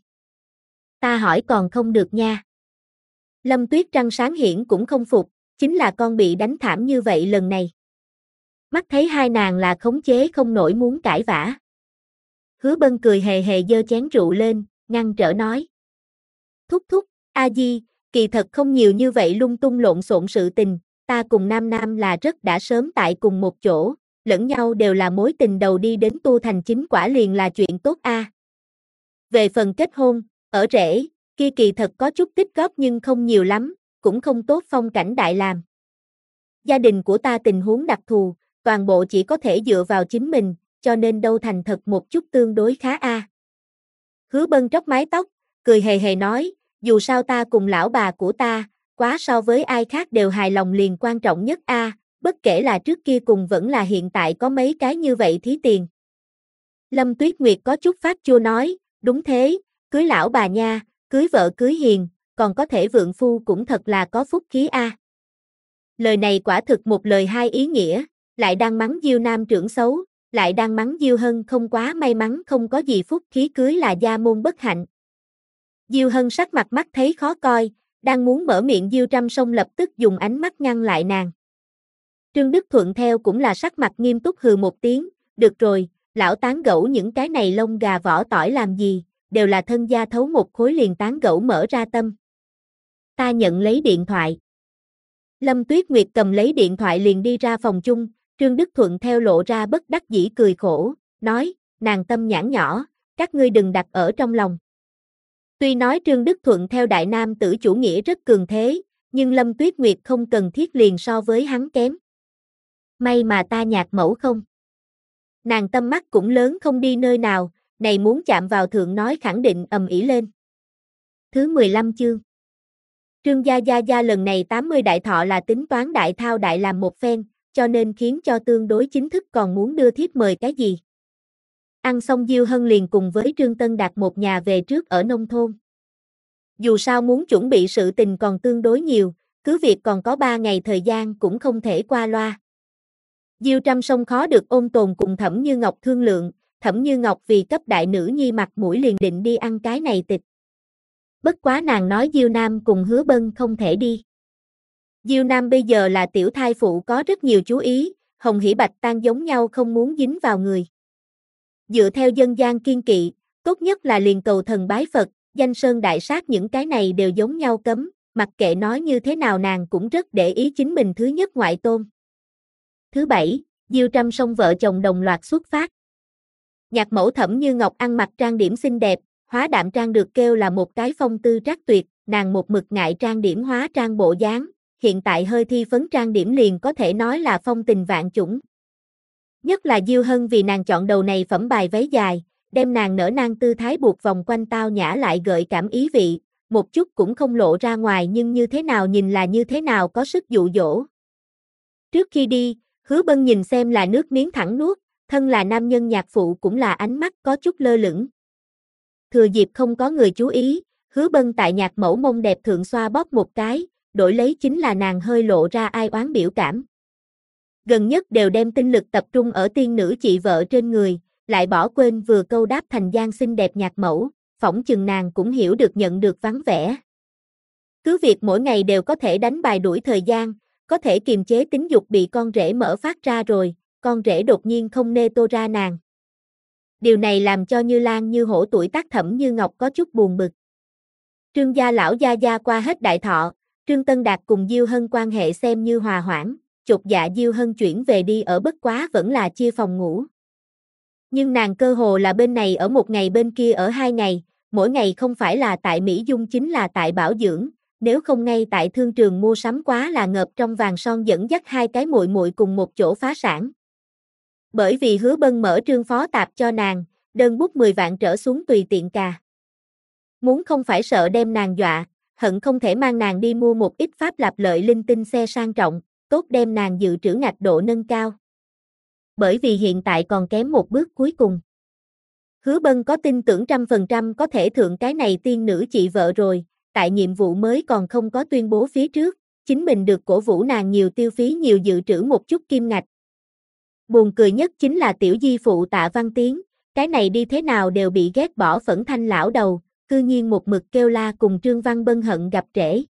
Ta hỏi còn không được nha. Lâm Tuyết Trăng sáng hiển cũng không phục, chính là con bị đánh thảm như vậy lần này. Mắt thấy hai nàng là khống chế không nổi muốn cãi vã. Hứa Bân cười hề hề giơ chén rượu lên, ngăn trở nói. Thúc thúc, A Di, kỳ thật không nhiều như vậy lung tung lộn xộn sự tình, ta cùng Nam Nam là rất đã sớm tại cùng một chỗ, lẫn nhau đều là mối tình đầu đi đến tu thành chính quả liền là chuyện tốt a. Về phần kết hôn, ở rể, kia kỳ thật có chút tích góp nhưng không nhiều lắm, cũng không tốt phong cảnh đại làm. gia đình của ta tình huống đặc thù, toàn bộ chỉ có thể dựa vào chính mình, cho nên đâu thành thật một chút tương đối khá a. Hứa Bân tróc mái tóc, cười hề hề nói, dù sao ta cùng lão bà của ta, quá so với ai khác đều hài lòng liền quan trọng nhất a, bất kể là trước kia cùng vẫn là hiện tại có mấy cái như vậy thí tiền. Lâm Tuyết Nguyệt có chút phát chua nói, đúng thế, cưới lão bà nha, cưới vợ cưới hiền, còn có thể vượng phu cũng thật là có phúc khí a. Lời này quả thực một lời hai ý nghĩa, lại đang mắng Diêu Nam trưởng xấu, lại đang mắng Diêu Hân không quá may mắn không có gì phúc khí cưới là gia môn bất hạnh. Diêu Hân sắc mặt mắt thấy khó coi, đang muốn mở miệng Diêu Trăm Sông lập tức dùng ánh mắt ngăn lại nàng. Trương Đức Thuận theo cũng là sắc mặt nghiêm túc hừ một tiếng, được rồi, lão tán gẫu những cái này lông gà vỏ tỏi làm gì, đều là thân gia thấu một khối liền tán gẫu mở ra tâm. Ta nhận lấy điện thoại. Lâm Tuyết Nguyệt cầm lấy điện thoại liền đi ra phòng chung, Trương Đức Thuận theo lộ ra bất đắc dĩ cười khổ, nói, nàng tâm nhãn nhỏ, các ngươi đừng đặt ở trong lòng. Tuy nói Trương Đức Thuận theo đại nam tử chủ nghĩa rất cường thế, nhưng Lâm Tuyết Nguyệt không cần thiết liền so với hắn kém. May mà ta nhạc mẫu không. Nàng tâm mắt cũng lớn không đi nơi nào, này muốn chạm vào thượng nói khẳng định ầm ĩ lên. Thứ 15 chương. Trương Gia lần này 80 đại thọ là tính toán đại thao đại làm một phen, cho nên khiến cho tương đối chính thức còn muốn đưa thiếp mời cái gì. Ăn xong Diêu Hân liền cùng với Trương Tân Đạt một nhà về trước ở nông thôn. Dù sao muốn chuẩn bị sự tình còn tương đối nhiều, cứ việc còn có 3 ngày thời gian cũng không thể qua loa. Diêu Trăm Sông khó được ôn tồn cùng Thẩm Như Ngọc thương lượng, Thẩm Như Ngọc vì cấp đại nữ nhi mặt mũi liền định đi ăn cái này tịch. Bất quá nàng nói Diêu Nam cùng Hứa Bân không thể đi. Diêu Nam bây giờ là tiểu thai phụ có rất nhiều chú ý, Hồng Hỷ Bạch Tang giống nhau không muốn dính vào người. Dựa theo dân gian kiên kỵ, tốt nhất là liền cầu thần bái Phật, danh sơn đại sát những cái này đều giống nhau cấm, mặc kệ nói như thế nào nàng cũng rất để ý chính mình thứ nhất ngoại tôn. Thứ 7, Diêu Trăm Sông vợ chồng đồng loạt xuất phát. Nhạc mẫu Thẩm Như Ngọc ăn mặc trang điểm xinh đẹp, hóa đạm trang được kêu là một cái phong tư trác tuyệt, nàng một mực ngại trang điểm hóa trang bộ dáng, hiện tại hơi thi phấn trang điểm liền có thể nói là phong tình vạn chủng. Nhất là Diêu Hân vì nàng chọn đầu này phẩm bài váy dài, đem nàng nở nang tư thái buộc vòng quanh tao nhã lại gợi cảm ý vị, một chút cũng không lộ ra ngoài nhưng như thế nào nhìn là như thế nào có sức dụ dỗ. Trước khi đi, Hứa Bân nhìn xem là nước miếng thẳng nuốt, thân là nam nhân nhạc phụ cũng là ánh mắt có chút lơ lửng. Thừa dịp không có người chú ý, Hứa Bân tại nhạc mẫu mông đẹp thượng xoa bóp một cái, đổi lấy chính là nàng hơi lộ ra ai oán biểu cảm. Gần nhất đều đem tinh lực tập trung ở tiên nữ chị vợ trên người, lại bỏ quên vừa câu đáp thành gian xinh đẹp nhạc mẫu, phỏng chừng nàng cũng hiểu được nhận được vắng vẻ. Cứ việc mỗi ngày đều có thể đánh bài đuổi thời gian, có thể kiềm chế tính dục bị con rể mở phát ra rồi, con rể đột nhiên không nê tô ra nàng. Điều này làm cho Như Lan Như Hổ tuổi tác Thẩm Như Ngọc có chút buồn bực. Trương gia lão gia qua hết đại thọ, Trương Tân Đạt cùng Diêu Hân quan hệ xem như hòa hoãn, chột dạ Diêu Hân chuyển về đi ở bất quá vẫn là chia phòng ngủ. Nhưng nàng cơ hồ là bên này ở một ngày bên kia ở 2 ngày, mỗi ngày không phải là tại Mỹ Dung chính là tại bảo dưỡng, nếu không ngay tại thương trường mua sắm quá là ngợp trong vàng son dẫn dắt hai cái muội muội cùng một chỗ phá sản. Bởi vì Hứa Bân mở trương phó tạp cho nàng, đơn bút 10 vạn trở xuống tùy tiện cà. Muốn không phải sợ đem nàng dọa, hận không thể mang nàng đi mua một ít pháp lạp lợi linh tinh xe sang trọng, tốt đem nàng dự trữ ngạch độ nâng cao. Bởi vì hiện tại còn kém một bước cuối cùng. Hứa Bân có tin tưởng 100% có thể thượng cái này tiên nữ chị vợ rồi, tại nhiệm vụ mới còn không có tuyên bố phía trước, chính mình được cổ vũ nàng nhiều tiêu phí nhiều dự trữ một chút kim ngạch. Buồn cười nhất chính là tiểu di phụ Tạ Văn Tiến, cái này đi thế nào đều bị ghét bỏ phẫn thanh lão đầu, cư nhiên một mực kêu la cùng Trương Văn Bân hận gặp trễ.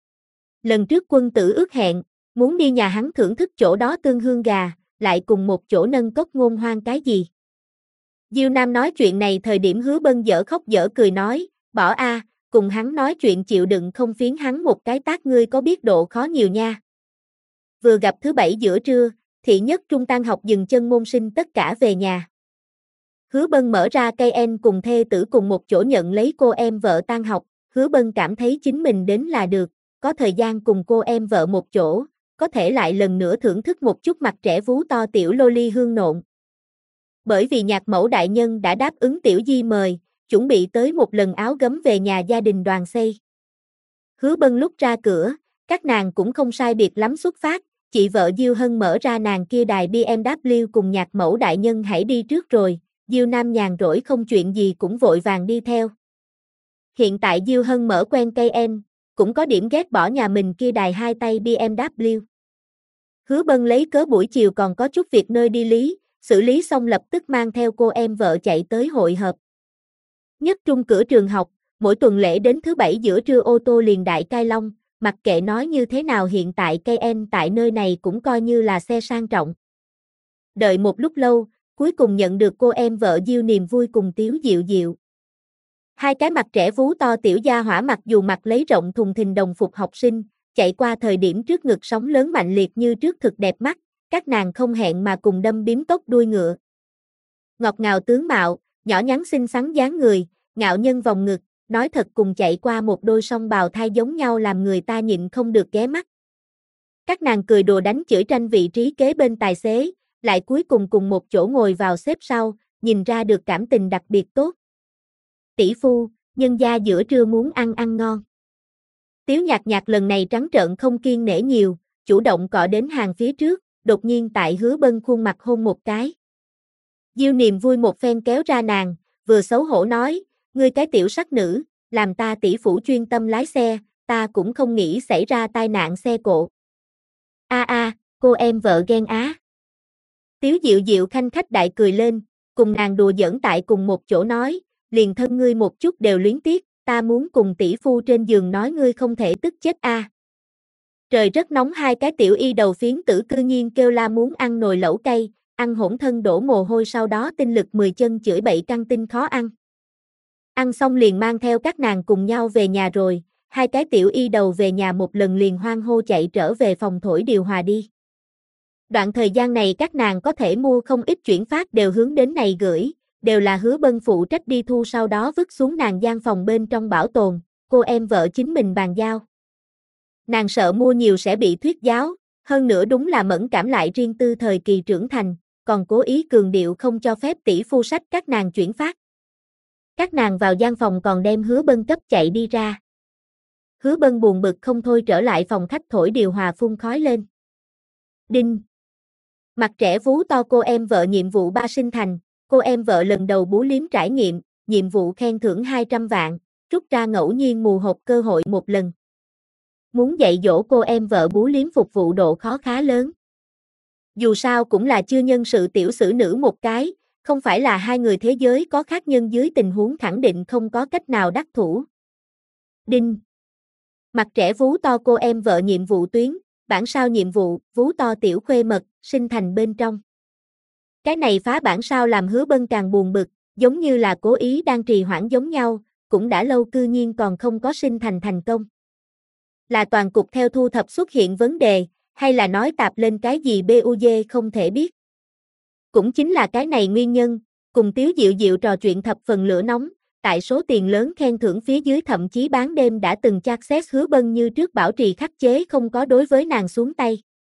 Lần trước quân tử ước hẹn, muốn đi nhà hắn thưởng thức chỗ đó tương hương gà, lại cùng một chỗ nâng cốc ngôn hoang cái gì. Diêu Nam nói chuyện này thời điểm Hứa Bân dở khóc dở cười nói, bỏ a, cùng hắn nói chuyện chịu đựng không phiến hắn một cái tát ngươi có biết độ khó nhiều nha. Vừa gặp thứ 7 giữa trưa, thị nhất trung tan học dừng chân môn sinh tất cả về nhà. Hứa Bân mở ra cây en cùng thê tử cùng một chỗ nhận lấy cô em vợ tan học, Hứa Bân cảm thấy chính mình đến là được, có thời gian cùng cô em vợ một chỗ, có thể lại lần nữa thưởng thức một chút mặt trẻ vú to tiểu loli hương nộn. Bởi vì nhạc mẫu đại nhân đã đáp ứng tiểu di mời, chuẩn bị tới một lần áo gấm về nhà gia đình đoàn xây. Hứa Bân lúc ra cửa, các nàng cũng không sai biệt lắm xuất phát, chị vợ Diêu Hân mở ra nàng kia đài BMW cùng nhạc mẫu đại nhân hãy đi trước rồi, Diêu Nam nhàn rỗi không chuyện gì cũng vội vàng đi theo. Hiện tại Diêu Hân mở quen cây en, cũng có điểm ghét bỏ nhà mình kia đài hai tay BMW. Hứa Bân lấy cớ buổi chiều còn có chút việc nơi đi lý, xử lý xong lập tức mang theo cô em vợ chạy tới hội hợp. Nhất trung cửa trường học, mỗi tuần lễ đến thứ bảy giữa trưa ô tô liền đại cai long, mặc kệ nói như thế nào hiện tại cây en tại nơi này cũng coi như là xe sang trọng. Đợi một lúc lâu, cuối cùng nhận được cô em vợ Diêu niềm vui cùng Tiếu Diệu Diệu. Hai cái mặt trẻ vú to tiểu gia hỏa mặc dù mặc lấy rộng thùng thình đồng phục học sinh, chạy qua thời điểm trước ngực sóng lớn mạnh liệt như trước thực đẹp mắt, các nàng không hẹn mà cùng đâm biếm tóc đuôi ngựa. Ngọt ngào tướng mạo, nhỏ nhắn xinh xắn dáng người, ngạo nhân vòng ngực, nói thật cùng chạy qua một đôi song bào thai giống nhau làm người ta nhịn không được ghé mắt. Các nàng cười đùa đánh chửi tranh vị trí kế bên tài xế, lại cuối cùng cùng một chỗ ngồi vào xếp sau, nhìn ra được cảm tình đặc biệt tốt. Tỷ phu, nhân gia giữa trưa muốn ăn ngon. Tiếu Nhạc Nhạc lần này trắng trợn không kiêng nể nhiều, chủ động cọ đến hàng phía trước, đột nhiên tại Hứa Bân khuôn mặt hôn một cái. Diêu niềm vui một phen kéo ra nàng, vừa xấu hổ nói, ngươi cái tiểu sắc nữ, làm ta tỷ phủ chuyên tâm lái xe, ta cũng không nghĩ xảy ra tai nạn xe cộ. Cô em vợ ghen á. Tiếu Diệu Diệu khanh khách đại cười lên, cùng nàng đùa giỡn tại cùng một chỗ nói, liền thân ngươi một chút đều luyến tiếc, ta muốn cùng tỷ phu trên giường nói ngươi không thể tức chết a. Trời rất nóng hai cái tiểu y đầu phiến tử cư nhiên kêu la muốn ăn nồi lẩu cay, ăn hỗn thân đổ mồ hôi sau đó tinh lực 10 chân chửi bậy căng tin khó ăn. Ăn xong liền mang theo các nàng cùng nhau về nhà rồi, hai cái tiểu y đầu về nhà một lần liền hoang hô chạy trở về phòng thổi điều hòa đi. Đoạn thời gian này các nàng có thể mua không ít chuyển phát đều hướng đến này gửi, đều là Hứa Bân phụ trách đi thu sau đó vứt xuống nàng gian phòng bên trong bảo tồn, cô em vợ chính mình bàn giao. Nàng sợ mua nhiều sẽ bị thuyết giáo, hơn nữa đúng là mẫn cảm lại riêng tư thời kỳ trưởng thành, còn cố ý cường điệu không cho phép tỷ phu sách các nàng chuyển phát. Các nàng vào gian phòng còn đem Hứa Bân cấp chạy đi ra. Hứa Bân buồn bực không thôi trở lại phòng khách thổi điều hòa phun khói lên. Đinh! Mặt trẻ vú to cô em vợ nhiệm vụ 3 sinh thành, cô em vợ lần đầu bú liếm trải nghiệm, nhiệm vụ khen thưởng 200 vạn, rút ra ngẫu nhiên mù hộp cơ hội một lần. Muốn dạy dỗ cô em vợ bú liếm phục vụ độ khó khá lớn. Dù sao cũng là chưa nhân sự tiểu sử nữ một cái, không phải là hai người thế giới có khác nhân dưới tình huống khẳng định không có cách nào đắc thủ. Đinh! Mặt trẻ vú to cô em vợ nhiệm vụ tuyến, bản sao nhiệm vụ, vú to tiểu khuê mật, sinh thành bên trong. Cái này phá bản sao làm Hứa Bân càng buồn bực, giống như là cố ý đang trì hoãn giống nhau, cũng đã lâu cư nhiên còn không có sinh thành công. Là toàn cục theo thu thập xuất hiện vấn đề, hay là nói tạp lên cái gì BUJ không thể biết. Cũng chính là cái này nguyên nhân, cùng Tiếu Diệu Diệu trò chuyện thập phần lửa nóng, tại số tiền lớn khen thưởng phía dưới thậm chí bán đêm đã từng chat xét Hứa Bân như trước bảo trì khắc chế không có đối với nàng xuống tay.